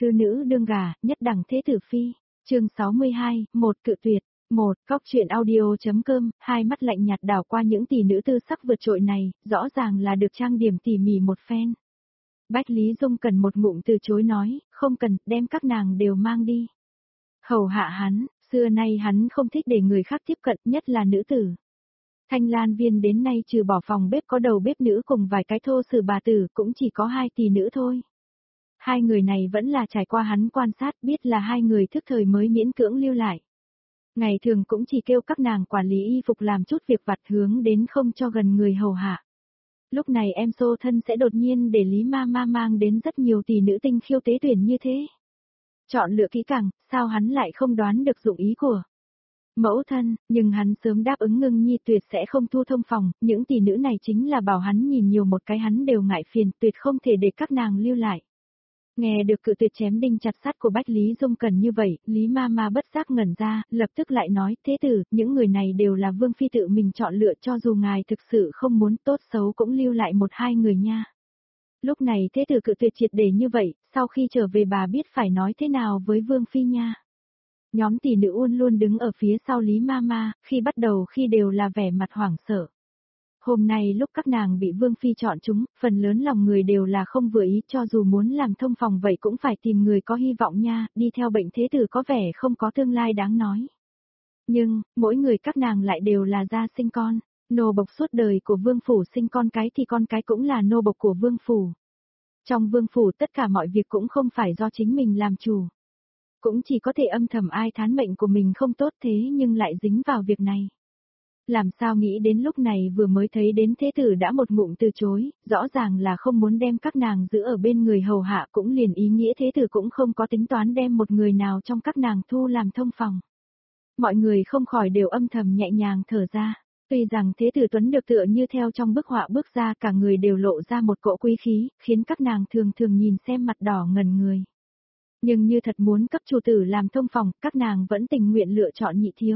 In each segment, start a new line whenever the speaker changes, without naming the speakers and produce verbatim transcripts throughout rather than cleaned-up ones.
thư nữ đương gả, nhất đẳng thế tử phi. Chương sáu mươi hai, một cự tuyệt. Một, Cóc truyện audio.com, hai mắt lạnh nhạt đảo qua những tỷ nữ tư sắc vượt trội này, rõ ràng là được trang điểm tỉ mỉ một phen. Bách Lý Dung cần một ngụm từ chối nói, không cần, đem các nàng đều mang đi. Hầu hạ hắn, xưa nay hắn không thích để người khác tiếp cận, nhất là nữ tử. Thanh Lan Viên đến nay trừ bỏ phòng bếp có đầu bếp nữ cùng vài cái thô sử bà tử cũng chỉ có hai tỷ nữ thôi. Hai người này vẫn là trải qua hắn quan sát biết là hai người thức thời mới miễn cưỡng lưu lại. Ngày thường cũng chỉ kêu các nàng quản lý y phục làm chút việc vặt hướng đến không cho gần người hầu hạ. Lúc này em xô thân sẽ đột nhiên để Lý Ma Ma mang đến rất nhiều tỷ nữ tinh khiêu tế tuyển như thế. Chọn lựa kỹ càng, sao hắn lại không đoán được dụng ý của mẫu thân, nhưng hắn sớm đáp ứng Ngưng Nhi tuyệt sẽ không thu thông phòng, những tỷ nữ này chính là bảo hắn nhìn nhiều một cái hắn đều ngại phiền, tuyệt không thể để các nàng lưu lại. Nghe được cự tuyệt chém đinh chặt sắt của Bách Lý Dung cần như vậy, Lý Ma Ma bất giác ngẩn ra, lập tức lại nói, thế tử, những người này đều là vương phi tự mình chọn lựa, cho dù ngài thực sự không muốn, tốt xấu cũng lưu lại một hai người nha. Lúc này thế tử cự tuyệt triệt để như vậy, sau khi trở về bà biết phải nói thế nào với vương phi nha. Nhóm tỷ nữ luôn luôn đứng ở phía sau Lý Ma Ma, khi bắt đầu khi đều là vẻ mặt hoảng sợ. Hôm nay lúc các nàng bị Vương Phi chọn chúng, phần lớn lòng người đều là không vừa ý, cho dù muốn làm thông phòng vậy cũng phải tìm người có hy vọng nha, đi theo bệnh thế tử có vẻ không có tương lai đáng nói. Nhưng, mỗi người các nàng lại đều là gia sinh con, nô bộc suốt đời của Vương Phủ sinh con cái thì con cái cũng là nô bộc của Vương Phủ. Trong Vương Phủ tất cả mọi việc cũng không phải do chính mình làm chủ. Cũng chỉ có thể âm thầm ai thán mệnh của mình không tốt thế nhưng lại dính vào việc này. Làm sao nghĩ đến lúc này vừa mới thấy đến thế tử đã một ngụm từ chối, rõ ràng là không muốn đem các nàng giữ ở bên người hầu hạ, cũng liền ý nghĩa thế tử cũng không có tính toán đem một người nào trong các nàng thu làm thông phòng. Mọi người không khỏi đều âm thầm nhẹ nhàng thở ra, tuy rằng thế tử Tuấn được tựa như theo trong bức họa bước ra, cả người đều lộ ra một cỗ quý khí, khiến các nàng thường thường nhìn xem mặt đỏ ngần người. Nhưng như thật muốn cấp chủ tử làm thông phòng, các nàng vẫn tình nguyện lựa chọn Nhị Thiếu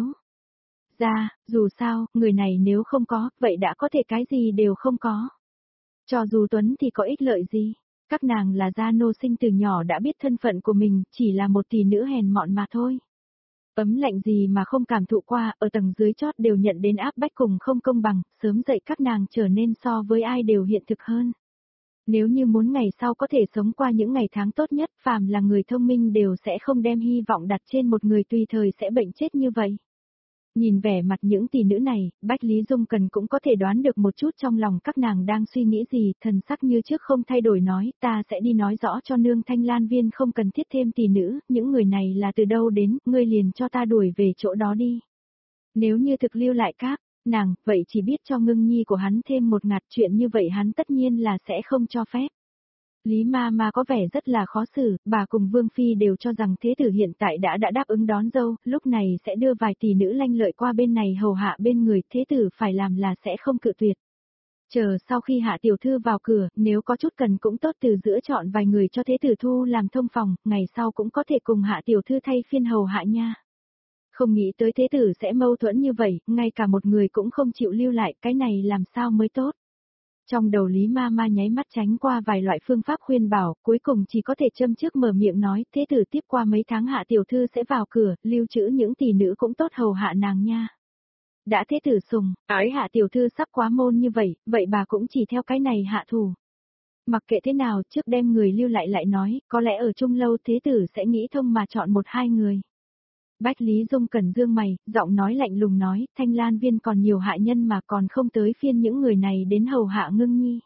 ra, dù sao, người này nếu không có, vậy đã có thể cái gì đều không có. Cho dù Tuấn thì có ích lợi gì, các nàng là gia nô sinh từ nhỏ đã biết thân phận của mình, chỉ là một tỷ nữ hèn mọn mà thôi. Ấm lạnh gì mà không cảm thụ qua, ở tầng dưới chót đều nhận đến áp bách cùng không công bằng, sớm dậy các nàng trở nên so với ai đều hiện thực hơn. Nếu như muốn ngày sau có thể sống qua những ngày tháng tốt nhất, phàm là người thông minh đều sẽ không đem hy vọng đặt trên một người tùy thời sẽ bệnh chết như vậy. Nhìn vẻ mặt những tỷ nữ này, Bách Lý Dung cần cũng có thể đoán được một chút trong lòng các nàng đang suy nghĩ gì, thần sắc như trước không thay đổi nói, ta sẽ đi nói rõ cho nương Thanh Lan Viên không cần thiết thêm tỷ nữ, những người này là từ đâu đến, ngươi liền cho ta đuổi về chỗ đó đi. Nếu như thực lưu lại các nàng, vậy chỉ biết cho Ngưng Nhi của hắn thêm một ngạt, chuyện như vậy hắn tất nhiên là sẽ không cho phép. Lý Ma Ma có vẻ rất là khó xử, bà cùng Vương Phi đều cho rằng thế tử hiện tại đã đã đáp ứng đón dâu, lúc này sẽ đưa vài tỷ nữ lanh lợi qua bên này hầu hạ bên người, thế tử phải làm là sẽ không cự tuyệt. Chờ sau khi hạ tiểu thư vào cửa, nếu có chút cần cũng tốt từ giữa chọn vài người cho thế tử thu làm thông phòng, ngày sau cũng có thể cùng hạ tiểu thư thay phiên hầu hạ nha. Không nghĩ tới thế tử sẽ mâu thuẫn như vậy, ngay cả một người cũng không chịu lưu lại, cái này làm sao mới tốt. Trong đầu Lý Ma Ma nháy mắt tránh qua vài loại phương pháp khuyên bảo, cuối cùng chỉ có thể châm trước mở miệng nói, thế tử tiếp qua mấy tháng hạ tiểu thư sẽ vào cửa, lưu trữ những tỷ nữ cũng tốt hầu hạ nàng nha. Đã thế tử sùng, ái hạ tiểu thư sắp quá môn như vậy, vậy bà cũng chỉ theo cái này hạ thủ. Mặc kệ thế nào, trước đem người lưu lại lại nói, có lẽ ở chung lâu thế tử sẽ nghĩ thông mà chọn một hai người. Bách Lý Dung cần dương mày, giọng nói lạnh lùng nói, Thanh Lan Viên còn nhiều hạ nhân mà còn không tới phiên những người này đến hầu hạ Ngưng Nhi.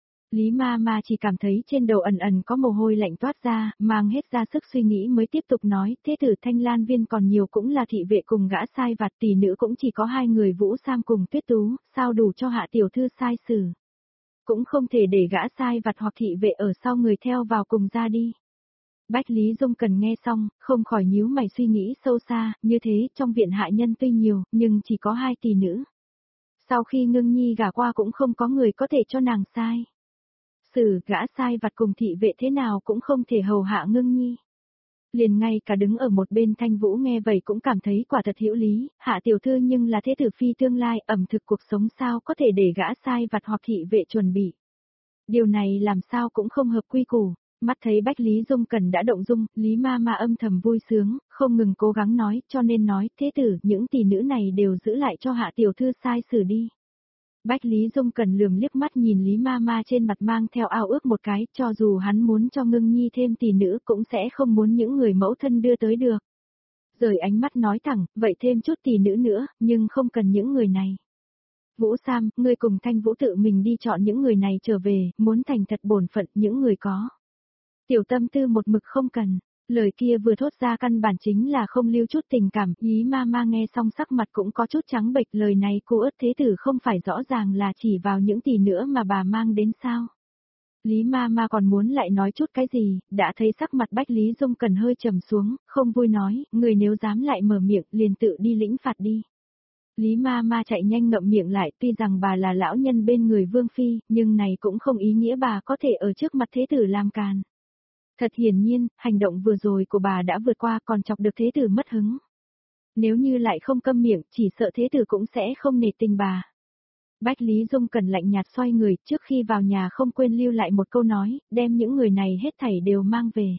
Lý Ma Ma chỉ cảm thấy trên đầu ẩn ẩn có mồ hôi lạnh toát ra, mang hết ra sức suy nghĩ mới tiếp tục nói, thế tử Thanh Lan Viên còn nhiều cũng là thị vệ cùng gã sai vặt, tỷ nữ cũng chỉ có hai người Vũ Sam cùng Tuyết Tú, sao đủ cho hạ tiểu thư sai xử. Cũng không thể để gã sai vặt hoặc thị vệ ở sau người theo vào cùng ra đi. Bách Lý Dung cần nghe xong, không khỏi nhíu mày suy nghĩ sâu xa, như thế trong viện hạ nhân tuy nhiều, nhưng chỉ có hai tỷ nữ. Sau khi Ngưng Nhi gả qua cũng không có người có thể cho nàng sai. Xử gã sai vặt cùng thị vệ thế nào cũng không thể hầu hạ Ngưng Nhi. Liền ngay cả đứng ở một bên Thanh Vũ nghe vậy cũng cảm thấy quả thật hữu lý, hạ tiểu thư nhưng là thế tử phi tương lai, ẩm thực cuộc sống sao có thể để gã sai vặt hoặc thị vệ chuẩn bị. Điều này làm sao cũng không hợp quy củ. Mắt thấy Bách Lý Dung Cẩn đã động dung, Lý Ma Ma âm thầm vui sướng, không ngừng cố gắng nói, cho nên nói, thế tử, những tỷ nữ này đều giữ lại cho hạ tiểu thư sai xử đi. Bách Lý Dung Cẩn lườm liếc mắt nhìn Lý Ma Ma trên mặt mang theo ao ước một cái, cho dù hắn muốn cho Ngưng Nhi thêm tỷ nữ cũng sẽ không muốn những người mẫu thân đưa tới được. Rời ánh mắt nói thẳng, vậy thêm chút tỷ nữ nữa, nhưng không cần những người này. Vũ Sam, ngươi cùng Thanh Vũ tự mình đi chọn những người này trở về, muốn thành thật bổn phận những người có. Tiểu Tâm Tư một mực không cần, lời kia vừa thốt ra căn bản chính là không lưu chút tình cảm, Lý Ma Ma nghe xong sắc mặt cũng có chút trắng bệch, lời này cô ớt thế tử không phải rõ ràng là chỉ vào những tỷ nữa mà bà mang đến sao. Lý Ma Ma còn muốn lại nói chút cái gì, đã thấy sắc mặt Bách Lý Dung Cẩn hơi trầm xuống, không vui nói, người nếu dám lại mở miệng liền tự đi lĩnh phạt đi. Lý Ma Ma chạy nhanh ngậm miệng lại, tuy rằng bà là lão nhân bên người Vương Phi, nhưng này cũng không ý nghĩa bà có thể ở trước mặt thế tử làm càn. Thật hiển nhiên, hành động vừa rồi của bà đã vượt qua còn chọc được thế tử mất hứng. Nếu như lại không câm miệng, chỉ sợ thế tử cũng sẽ không nể tình bà. Bách Lý Dung Cẩn lạnh nhạt xoay người, trước khi vào nhà không quên lưu lại một câu nói, đem những người này hết thảy đều mang về.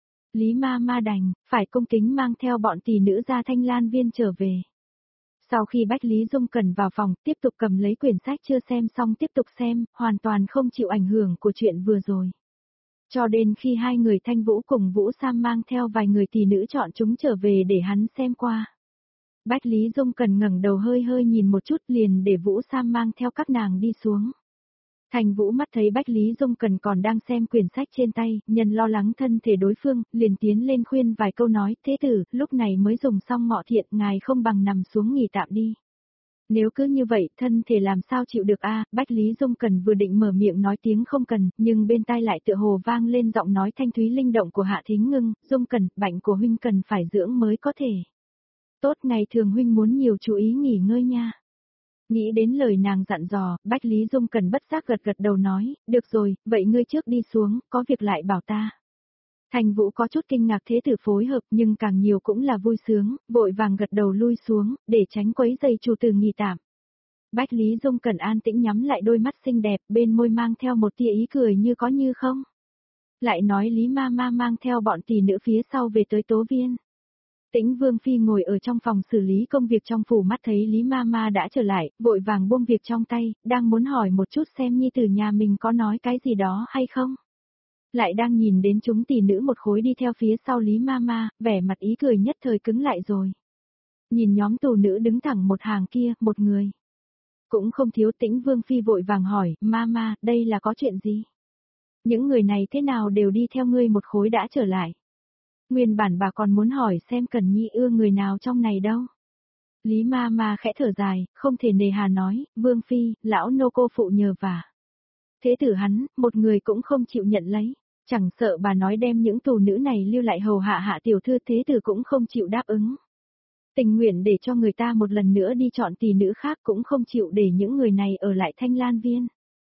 Lý Ma Ma đành, phải cung kính mang theo bọn tỷ nữ ra Thanh Lan Viên trở về. Sau khi Bách Lý Dung Cẩn vào phòng, tiếp tục cầm lấy quyển sách chưa xem xong tiếp tục xem, hoàn toàn không chịu ảnh hưởng của chuyện vừa rồi. Cho đến khi hai người Thanh Vũ cùng Vũ Sam mang theo vài người tỷ nữ chọn chúng trở về để hắn xem qua. Bách Lý Dung Cẩn ngẩng đầu hơi hơi nhìn một chút liền để Vũ Sam mang theo các nàng đi xuống. Thành Vũ mắt thấy Bách Lý Dung Cẩn còn đang xem quyển sách trên tay, nhân lo lắng thân thể đối phương, liền tiến lên khuyên vài câu nói, thế tử, lúc này mới dùng xong ngọ thiện, ngài không bằng nằm xuống nghỉ tạm đi. Nếu cứ như vậy, thân thể làm sao chịu được a? Bách Lý Dung Cẩn vừa định mở miệng nói tiếng không cần, nhưng bên tai lại tựa hồ vang lên giọng nói thanh thúy linh động của Hạ Thính Ngưng, Dung Cẩn, bệnh của huynh cần phải dưỡng mới có thể. Tốt, ngày thường huynh muốn nhiều chú ý nghỉ ngơi nha. Nghĩ đến lời nàng dặn dò, Bách Lý Dung Cẩn bất giác gật gật đầu nói, được rồi, vậy ngươi trước đi xuống, có việc lại bảo ta. Thành Vũ có chút kinh ngạc thế tử phối hợp nhưng càng nhiều cũng là vui sướng, vội vàng gật đầu lui xuống, để tránh quấy giày chủ tử nghỉ tạm. Bách Lý Dung Cẩn an tĩnh nhắm lại đôi mắt xinh đẹp, bên môi mang theo một tia ý cười như có như không. Lại nói Lý Ma Ma mang theo bọn tỷ nữ phía sau về tới Tố Viên. Tĩnh Vương Phi ngồi ở trong phòng xử lý công việc trong phủ, mắt thấy Lý Ma Ma đã trở lại, vội vàng buông việc trong tay, đang muốn hỏi một chút xem nhi tử nhà mình có nói cái gì đó hay không. Lại đang nhìn đến chúng tỷ nữ một khối đi theo phía sau Lý Ma Ma, vẻ mặt ý cười nhất thời cứng lại rồi. Nhìn nhóm tù nữ đứng thẳng một hàng kia, một người. Cũng không thiếu. Tĩnh Vương Phi vội vàng hỏi, Ma Ma, đây là có chuyện gì? Những người này thế nào đều đi theo ngươi một khối đã trở lại? Nguyên bản bà còn muốn hỏi xem Cần Nhi ưa người nào trong này đâu. Lý Ma Ma khẽ thở dài, không thể nề hà nói, Vương Phi, lão nô cô phụ nhờ vả. Thế tử hắn, một người cũng không chịu nhận lấy, chẳng sợ bà nói đem những tù nữ này lưu lại hầu hạ hạ tiểu thư, thế tử cũng không chịu đáp ứng. Tình nguyện để cho người ta một lần nữa đi chọn tỷ nữ khác cũng không chịu để những người này ở lại Thanh Lan Viên.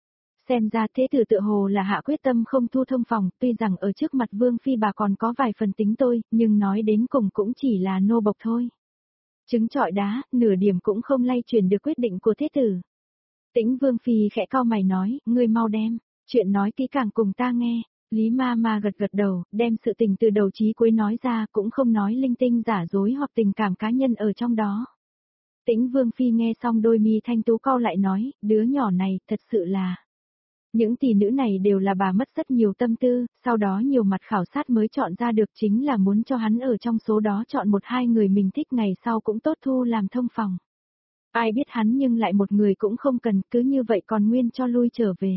Xem ra thế tử tựa hồ là hạ quyết tâm không thu thông phòng, tuy rằng ở trước mặt Vương Phi bà còn có vài phần tính tôi, nhưng nói đến cùng cũng chỉ là nô bộc thôi. Trứng trọi đá, nửa điểm cũng không lay chuyển được quyết định của thế tử. Tĩnh Vương Phi khẽ cau mày nói, ngươi mau đem, chuyện nói kỹ càng cùng ta nghe. Lý Ma Ma gật gật đầu, đem sự tình từ đầu chí cuối nói ra, cũng không nói linh tinh giả dối hoặc tình cảm cá nhân ở trong đó. Tĩnh Vương Phi nghe xong đôi mi thanh tú cau lại nói, đứa nhỏ này, thật sự là... Những tỷ nữ này đều là bà mất rất nhiều tâm tư, sau đó nhiều mặt khảo sát mới chọn ra được, chính là muốn cho hắn ở trong số đó chọn một hai người mình thích ngày sau cũng tốt thu làm thông phòng. Ai biết hắn nhưng lại một người cũng không cần, cứ như vậy còn nguyên cho lui trở về.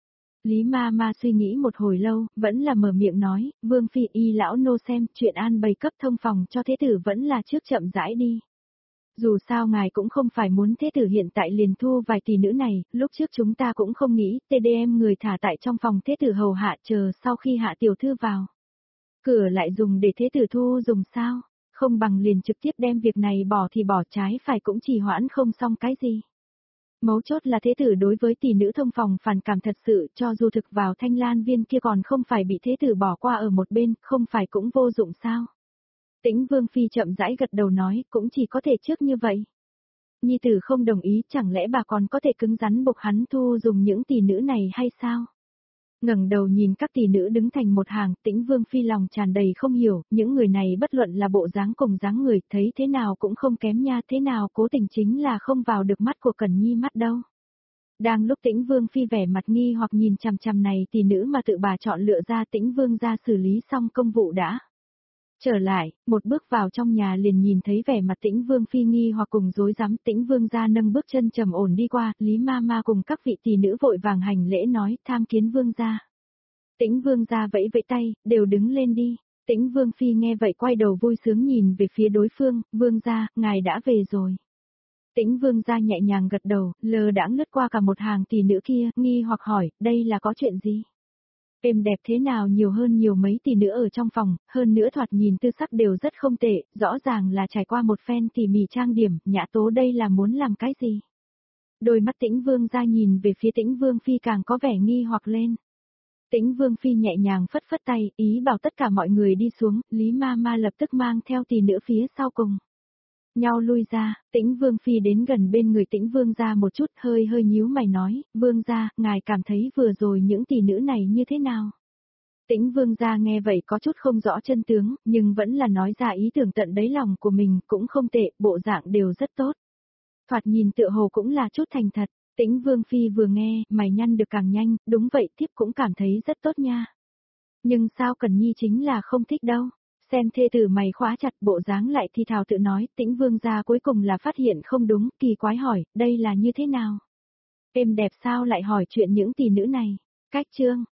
Lý Ma Ma suy nghĩ một hồi lâu, vẫn là mở miệng nói, Vương Phi y lão nô xem, chuyện an bày cấp thông phòng cho thế tử vẫn là trước chậm rãi đi. Dù sao ngài cũng không phải muốn thế tử hiện tại liền thu vài tỷ nữ này, lúc trước chúng ta cũng không nghĩ, tê đê em người thả tại trong phòng thế tử hầu hạ chờ sau khi hạ tiểu thư vào. Cửa lại dùng để thế tử thu dùng sao, không bằng liền trực tiếp đem việc này bỏ thì bỏ, trái phải cũng chỉ hoãn không xong cái gì. Mấu chốt là thế tử đối với tỷ nữ thông phòng phản cảm thật sự, cho dù thực vào Thanh Lan Viên kia còn không phải bị thế tử bỏ qua ở một bên, không phải cũng vô dụng sao. Tĩnh Vương Phi chậm rãi gật đầu nói, cũng chỉ có thể trước như vậy. Nhi tử không đồng ý, chẳng lẽ bà còn có thể cứng rắn buộc hắn thu dùng những tỷ nữ này hay sao? Ngẩng đầu nhìn các tỷ nữ đứng thành một hàng, Tĩnh Vương Phi lòng tràn đầy không hiểu, những người này bất luận là bộ dáng cùng dáng người, thấy thế nào cũng không kém nha, thế nào cố tình chính là không vào được mắt của Cẩn Nhi mắt đâu. Đang lúc Tĩnh Vương Phi vẻ mặt nghi hoặc nhìn chằm chằm này tỷ nữ mà tự bà chọn lựa ra, Tĩnh Vương ra xử lý xong công vụ đã. Trở lại, một bước vào trong nhà liền nhìn thấy vẻ mặt Tĩnh Vương Phi nghi hoặc cùng rối rắm, Tĩnh Vương ra nâng bước chân trầm ổn đi qua, Lý ma ma cùng các vị tỷ nữ vội vàng hành lễ nói, tham kiến Vương gia. Tĩnh Vương gia vẫy vẫy tay, đều đứng lên đi. Tĩnh Vương Phi nghe vậy quay đầu vui sướng nhìn về phía đối phương, Vương gia, ngài đã về rồi. Tĩnh Vương gia nhẹ nhàng gật đầu, lờ đãng lướt qua cả một hàng tỷ nữ kia, nghi hoặc hỏi, đây là có chuyện gì? Êm đẹp thế nào nhiều hơn nhiều mấy tỷ nữ ở trong phòng, hơn nữa thoạt nhìn tư sắc đều rất không tệ, rõ ràng là trải qua một phen tỉ mỉ trang điểm, Nhã Tố đây là muốn làm cái gì? Đôi mắt Tĩnh Vương gia nhìn về phía Tĩnh Vương Phi càng có vẻ nghi hoặc lên. Tĩnh Vương Phi nhẹ nhàng phất phất tay, ý bảo tất cả mọi người đi xuống, Lý ma ma lập tức mang theo tỷ nữ phía sau cùng. Nhau lui ra, Tĩnh Vương Phi đến gần bên người Tĩnh Vương gia một chút, hơi hơi nhíu mày nói, Vương gia, ngài cảm thấy vừa rồi những tỷ nữ này như thế nào? Tĩnh Vương gia nghe vậy có chút không rõ chân tướng, nhưng vẫn là nói ra ý tưởng tận đáy lòng của mình, cũng không tệ, bộ dạng đều rất tốt. Thoạt nhìn tựa hồ cũng là chút thành thật, Tĩnh Vương Phi vừa nghe, mày nhăn được càng nhanh, đúng vậy, thiếp cũng cảm thấy rất tốt nha. Nhưng sao Cẩn Nhi chính là không thích đâu. Xem thê tử mày khóa chặt bộ dáng lại thì thào tự nói, Tĩnh Vương gia cuối cùng là phát hiện không đúng, kỳ quái hỏi, đây là như thế nào? Êm đẹp sao lại hỏi chuyện những tỷ nữ này? Cách chương,